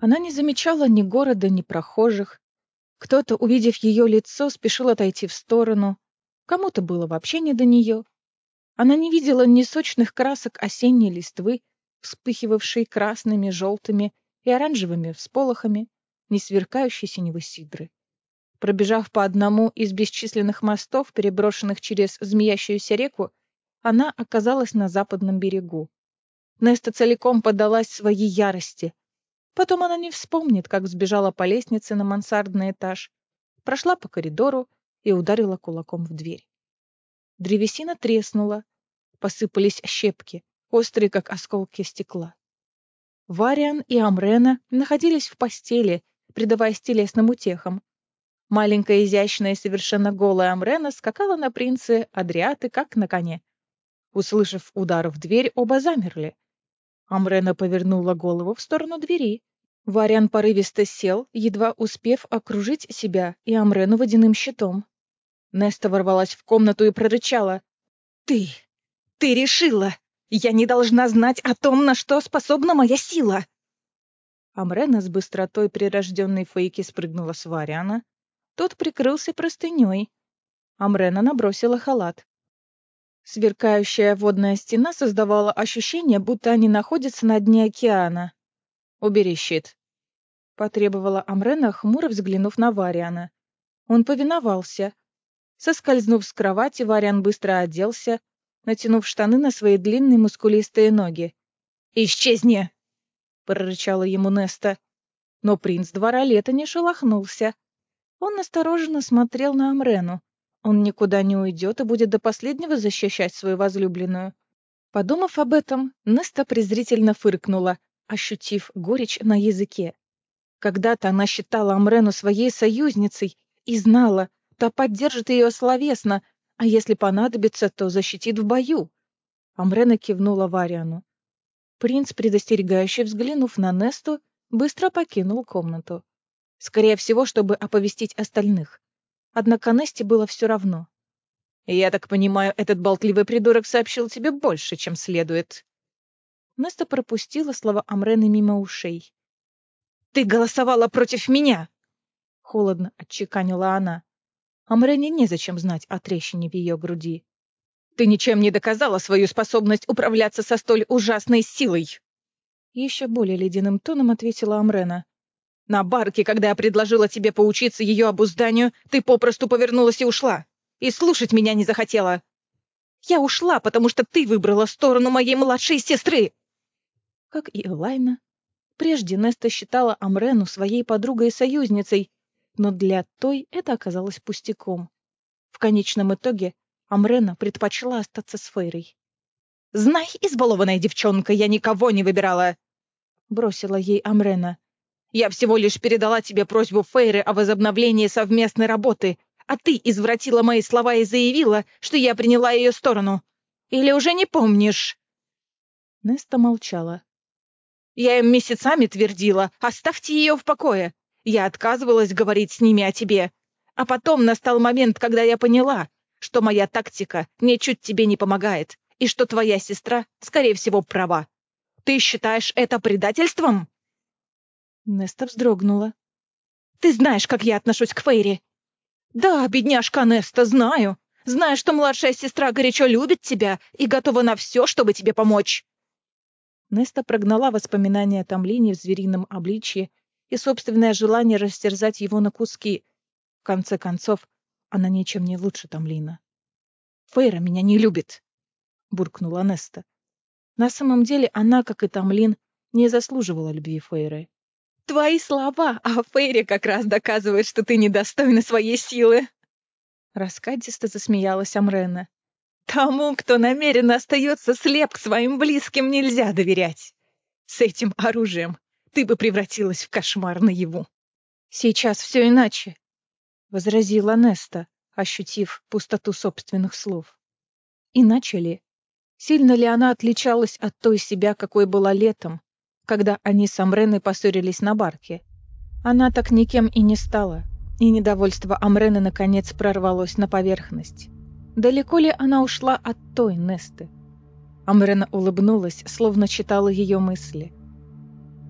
Она не замечала ни города, ни прохожих. Кто-то, увидев ее лицо, спешил отойти в сторону. Кому-то было вообще не до нее. Она не видела ни сочных красок осенней листвы, вспыхивавшей красными, желтыми и оранжевыми всполохами, ни сверкающей синевы сидры. Пробежав по одному из бесчисленных мостов, переброшенных через змеящуюся реку, она оказалась на западном берегу. Неста целиком поддалась своей ярости. Потом она не вспомнит, как сбежала по лестнице на мансардный этаж, прошла по коридору и ударила кулаком в дверь. Древесина треснула, посыпались щепки, острые, как осколки стекла. Вариан и Амрена находились в постели, предаваясь телесным утехам. Маленькая, изящная и совершенно голая Амрена скакала на принце Адриаты, как на коне. Услышав удар в дверь, оба замерли. Амрена повернула голову в сторону двери. Вариан порывисто сел, едва успев окружить себя и Амрену водяным щитом. Неста ворвалась в комнату и прорычала: «Ты! Ты решила! Я не должна знать о том, на что способна моя сила!» Амрена с быстротой прирожденной фейки спрыгнула с Вариана. Тот прикрылся простыней. Амрена набросила халат. Сверкающая водная стена создавала ощущение, будто они находятся на дне океана. «Убери щит», — потребовала Амрена, хмуро взглянув на Вариана. Он повиновался. Соскользнув с кровати, Вариан быстро оделся, натянув штаны на свои длинные мускулистые ноги. «Исчезни!» — прорычала ему Неста. Но принц двора лета не шелохнулся. Он настороженно смотрел на Амрену. Он никуда не уйдет и будет до последнего защищать свою возлюбленную. Подумав об этом, Неста презрительно фыркнула, ощутив горечь на языке. Когда-то она считала Амрену своей союзницей и знала, та поддержит ее словесно, а если понадобится, то защитит в бою. Амрена кивнула Вариану. Принц, предостерегающе взглянув на Несту, быстро покинул комнату. Скорее всего, чтобы оповестить остальных. Однако Несте было все равно. «Я так понимаю, этот болтливый придурок сообщил тебе больше, чем следует». Неста пропустила слова Амрены мимо ушей. «Ты голосовала против меня!» — холодно отчеканила она. Амрене незачем знать о трещине в ее груди. «Ты ничем не доказала свою способность управляться со столь ужасной силой!» Еще более ледяным тоном ответила Амрена. «На барке, когда я предложила тебе поучиться ее обузданию, ты попросту повернулась и ушла. И слушать меня не захотела. Я ушла, потому что ты выбрала сторону моей младшей сестры!» Как и Элайна, прежде Неста считала Амрену своей подругой и союзницей, но для той это оказалось пустяком. В конечном итоге Амрена предпочла остаться с Фейрой. «Знай, избалованная девчонка, я никого не выбирала!» — бросила ей Амрена. «Я всего лишь передала тебе просьбу Фейры о возобновлении совместной работы, а ты извратила мои слова и заявила, что я приняла ее сторону. Или уже не помнишь?» Неста молчала. «Я им месяцами твердила: оставьте ее в покое. Я отказывалась говорить с ними о тебе. А потом настал момент, когда я поняла, что моя тактика ничуть тебе не помогает, и что твоя сестра, скорее всего, права. Ты считаешь это предательством?» Неста вздрогнула. «Ты знаешь, как я отношусь к Фейре?» «Да, бедняжка Неста, знаю. Знаю, что младшая сестра горячо любит тебя и готова на все, чтобы тебе помочь». Неста прогнала воспоминания о Тамлине в зверином обличье и собственное желание растерзать его на куски. В конце концов, она ничем не лучше Тамлина. «Фейра меня не любит», — буркнула Неста. На самом деле она, как и Тамлин, не заслуживала любви Фейры. «Твои слова о Фейре как раз доказывают, что ты недостойна своей силы!» Раскатисто засмеялась Амрена. «Тому, кто намеренно остается слеп к своим близким, нельзя доверять. С этим оружием ты бы превратилась в кошмар наяву». «Сейчас все иначе», — возразила Неста, ощутив пустоту собственных слов. Иначе ли? Сильно ли она отличалась от той себя, какой была летом, когда они с Амреной поссорились на барке? Она так никем и не стала, и недовольство Амрены наконец прорвалось на поверхность. Далеко ли она ушла от той Несты? Амрена улыбнулась, словно читала ее мысли.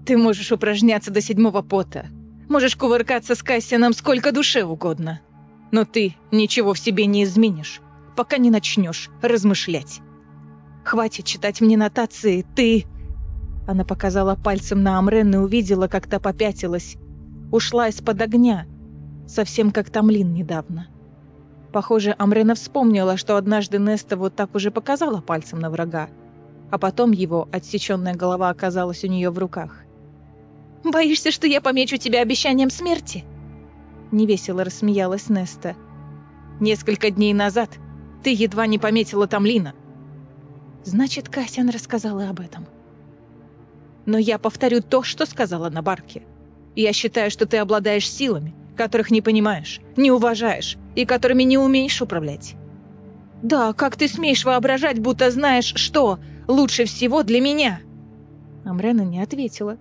Ты можешь упражняться до 7-го пота. Можешь кувыркаться с Кассианом сколько душе угодно. Но ты ничего в себе не изменишь, пока не начнешь размышлять. Хватит читать мне нотации, ты...» Она показала пальцем на Амрен и увидела, как та попятилась. Ушла из-под огня, совсем как Тамлин недавно. Похоже, Амрена вспомнила, что однажды Неста вот так уже показала пальцем на врага, а потом его отсеченная голова оказалась у нее в руках. «Боишься, что я помечу тебя обещанием смерти?» Невесело рассмеялась Неста. «Несколько дней назад ты едва не пометила Тамлина». «Значит, Кассиан рассказала об этом». «Но я повторю то, что сказала на барке. Я считаю, что ты обладаешь силами, которых не понимаешь, не уважаешь и которыми не умеешь управлять. Да, как ты смеешь воображать, будто знаешь, что лучше всего для меня?» Амрена не ответила.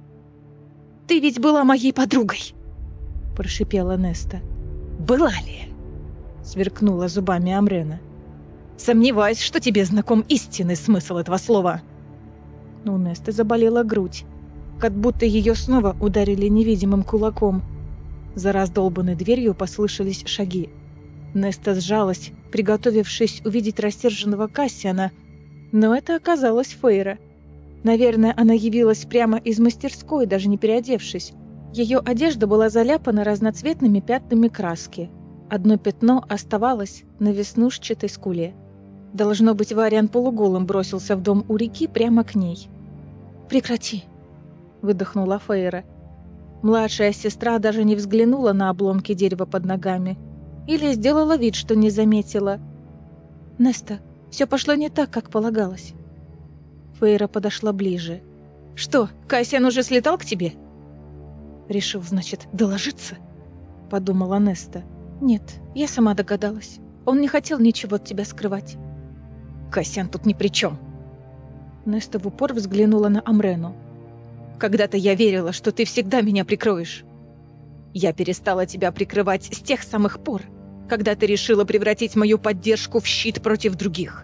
«Ты ведь была моей подругой!» прошипела Неста. «Была ли?» сверкнула зубами Амрена. «Сомневаюсь, что тебе знаком истинный смысл этого слова». У Несты заболела грудь, как будто ее снова ударили невидимым кулаком. За раздолбанной дверью послышались шаги. Неста сжалась, приготовившись увидеть рассерженного Кассиана, но это оказалась Фейра. Наверное, она явилась прямо из мастерской, даже не переодевшись. Ее одежда была заляпана разноцветными пятнами краски. Одно пятно оставалось на веснушчатой скуле. Должно быть, Вариан полуголым бросился в дом у реки прямо к ней. «Прекрати!» — выдохнула Фейра. Младшая сестра даже не взглянула на обломки дерева под ногами или сделала вид, что не заметила. «Неста, все пошло не так, как полагалось». Фейра подошла ближе. «Что, Кассиан уже слетал к тебе?» «Решил, значит, доложиться?» — подумала Неста. «Нет, я сама догадалась. Он не хотел ничего от тебя скрывать». «Кассиан тут ни при чем». Неста в упор взглянула на Амрену. «Когда-то я верила, что ты всегда меня прикроешь. Я перестала тебя прикрывать с тех самых пор, когда ты решила превратить мою поддержку в щит против других».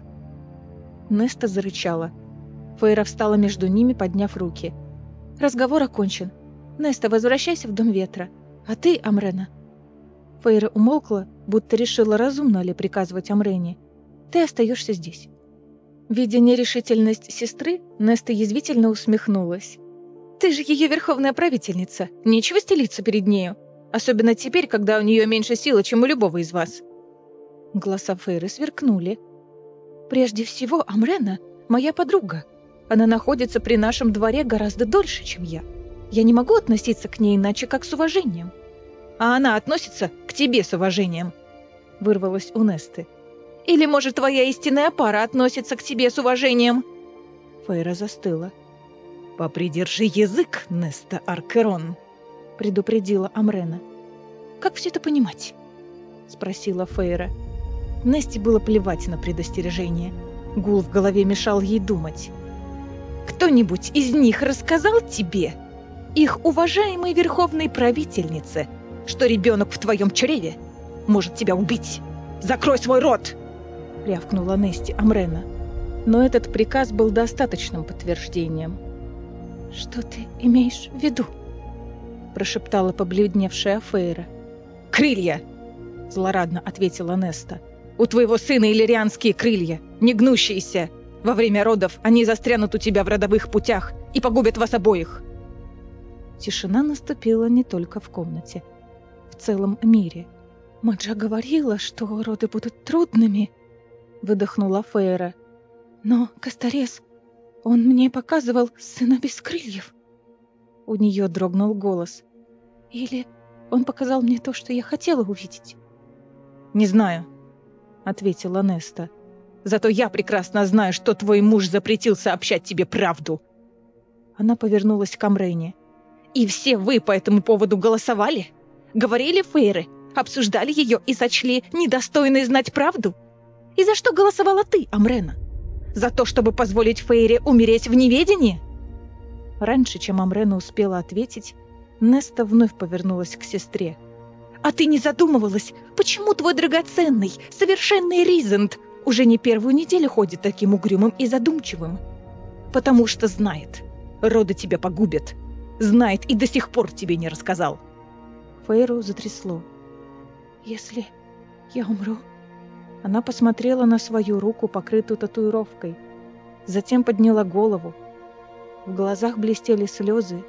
Неста зарычала. Фейра встала между ними, подняв руки. «Разговор окончен. Неста, возвращайся в Дом Ветра. А ты, Амрена...» Фейра умолкла, будто решила, разумно ли приказывать Амрене. «Ты остаешься здесь». Видя нерешительность сестры, Неста язвительно усмехнулась. «Ты же ее верховная правительница. Нечего стелиться перед нею. Особенно теперь, когда у нее меньше силы, чем у любого из вас». Глаза Фейры сверкнули. «Прежде всего, Амрена — моя подруга. Она находится при нашем дворе гораздо дольше, чем я. Я не могу относиться к ней иначе, как с уважением». «А она относится к тебе с уважением», — вырвалось у Несты. «Или, может, твоя истинная пара относится к тебе с уважением?» Фейра застыла. «Попридержи язык, Неста Аркерон», — предупредила Амрена. «Как все это понимать?» — спросила Фейра. Несте было плевать на предостережение. Гул в голове мешал ей думать. «Кто-нибудь из них рассказал тебе, их уважаемой верховной правительнице, что ребенок в твоем чреве может тебя убить? Закрой свой рот!» — рявкнула Несте Амрена. Но этот приказ был достаточным подтверждением. «Что ты имеешь в виду?» — прошептала побледневшая Фейра. «Крылья!» — злорадно ответила Неста. «У твоего сына иллирианские крылья, не гнущиеся. Во время родов они застрянут у тебя в родовых путях и погубят вас обоих». Тишина наступила не только в комнате. В целом мире. «Маджа говорила, что роды будут трудными», — выдохнула Фейра. «Но Кастарес, он мне показывал сына без крыльев». У нее дрогнул голос. «Или он показал мне то, что я хотела увидеть?» «Не знаю», — ответила Неста. «Зато я прекрасно знаю, что твой муж запретил сообщать тебе правду». Она повернулась к Амрене. «И все вы по этому поводу голосовали? Говорили Фейры, обсуждали ее и сочли недостойной знать правду? И за что голосовала ты, Амрена? За то, чтобы позволить Фейре умереть в неведении?» Раньше, чем Амрена успела ответить, Неста вновь повернулась к сестре. «А ты не задумывалась, почему твой драгоценный, совершенный Ризент уже не первую неделю ходит таким угрюмым и задумчивым? Потому что знает, роды тебя погубят. Знает и до сих пор тебе не рассказал. Фейру затрясло. Если я умру... Она посмотрела на свою руку, покрытую татуировкой. Затем подняла голову. В глазах блестели слезы.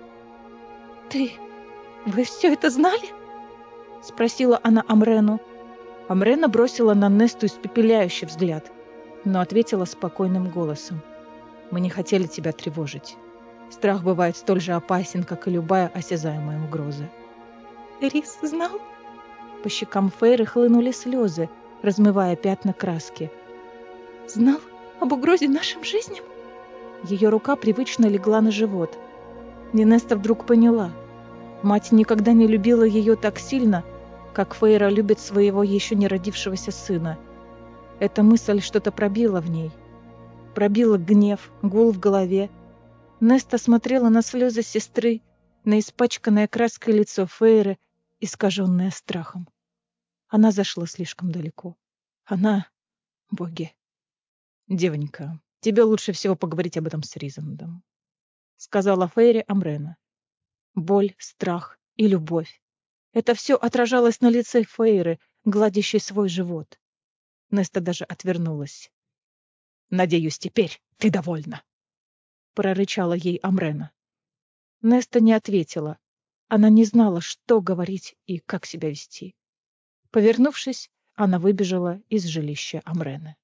Вы все это знали? Спросила она Амрену. Амрена бросила на Несту испепеляющий взгляд, но ответила спокойным голосом. Мы не хотели тебя тревожить. Страх бывает столь же опасен, как и любая осязаемая угроза. Рис знал? По щекам Фейры хлынули слезы, размывая пятна краски. Знал об угрозе нашим жизням? Ее рука привычно легла на живот. Неста вдруг поняла. Мать никогда не любила ее так сильно, как Фейра любит своего еще не родившегося сына. Эта мысль что-то пробила в ней. Пробила гнев, гул в голове. Неста смотрела на слезы сестры, на испачканное краской лицо Фейры, искаженное страхом. Она зашла слишком далеко. Она... Боги. Девонька, тебе лучше всего поговорить об этом с Ризандом, сказала Фейре Амрена. Боль, страх и любовь. Это все отражалось на лице Фейры, гладящей свой живот. Неста даже отвернулась. «Надеюсь, теперь ты довольна», — прорычала ей Амрена. Неста не ответила. Она не знала, что говорить и как себя вести. Повернувшись, она выбежала из жилища Амрены.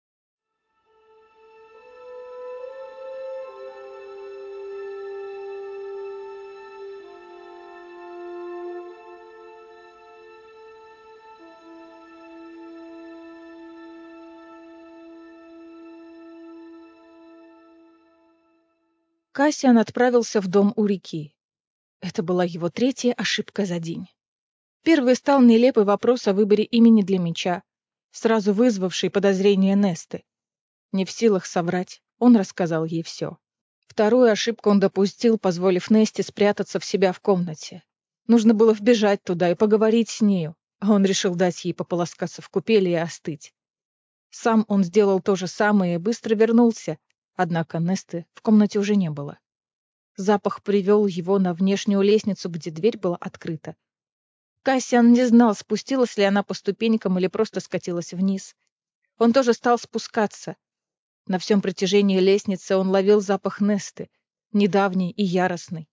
Кассиан отправился в дом у реки. Это была его третья ошибка за день. Первый стал нелепый вопрос о выборе имени для меча, сразу вызвавший подозрение Несты. Не в силах соврать, он рассказал ей все. Вторую ошибку он допустил, позволив Несте спрятаться в себя в комнате. Нужно было вбежать туда и поговорить с нею, а он решил дать ей пополоскаться в купели и остыть. Сам он сделал то же самое и быстро вернулся, однако Несты в комнате уже не было. Запах привел его на внешнюю лестницу, где дверь была открыта. Кассиан не знал, спустилась ли она по ступенькам или просто скатилась вниз. Он тоже стал спускаться. На всем протяжении лестницы он ловил запах Несты, недавний и яростный.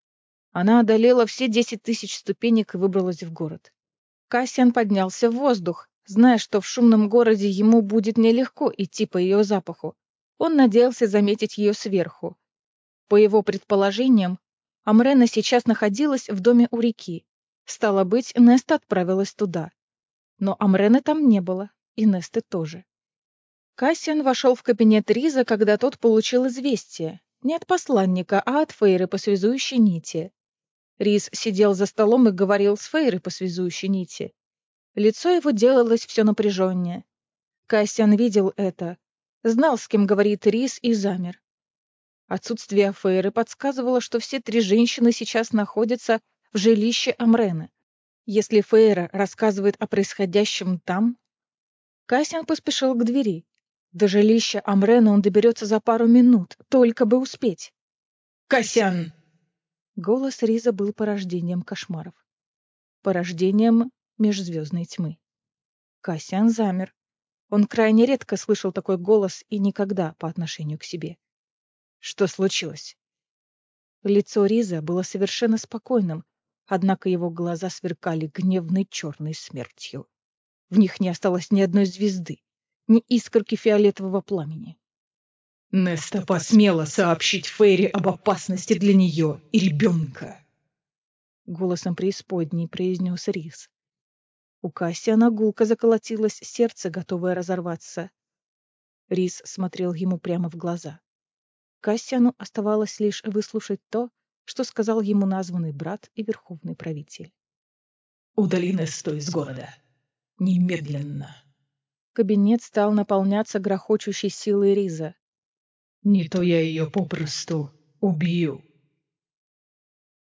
Она одолела все 10 тысяч ступенек и выбралась в город. Кассиан поднялся в воздух, зная, что в шумном городе ему будет нелегко идти по ее запаху. Он надеялся заметить ее сверху. По его предположениям, Амрена сейчас находилась в доме у реки. Стало быть, Неста отправилась туда. Но Амрены там не было, и Несты тоже. Кассиан вошел в кабинет Риза, когда тот получил известие. Не от посланника, а от Фейры по связующей нити. Риз сидел за столом и говорил с Фейрой по связующей нити. Лицо его делалось все напряженнее. Кассиан видел это, знал, с кем говорит Риз, и замер. Отсутствие Фейры подсказывало, что все три женщины сейчас находятся в жилище Амрены. Если Фейра рассказывает о происходящем там... Кассиан поспешил к двери. До жилища Амрены он доберется за пару минут, только бы успеть. «Кассиан!» Голос Риза был порождением кошмаров. Порождением межзвездной тьмы. Кассиан замер. Он крайне редко слышал такой голос и никогда по отношению к себе. Что случилось? Лицо Риза было совершенно спокойным, однако его глаза сверкали гневной черной смертью. В них не осталось ни одной звезды, ни искорки фиолетового пламени. Неста посмела сообщить Фейре об опасности для нее и ребенка. Голосом преисподней произнес Риз. У Кассиана гулко заколотилось сердце, готовое разорваться. Риз смотрел ему прямо в глаза. Кассиану оставалось лишь выслушать то, что сказал ему названный брат и верховный правитель. «Удали Несту из города. Немедленно!» Кабинет стал наполняться грохочущей силой Риза. «Не то я ее попросту убью!»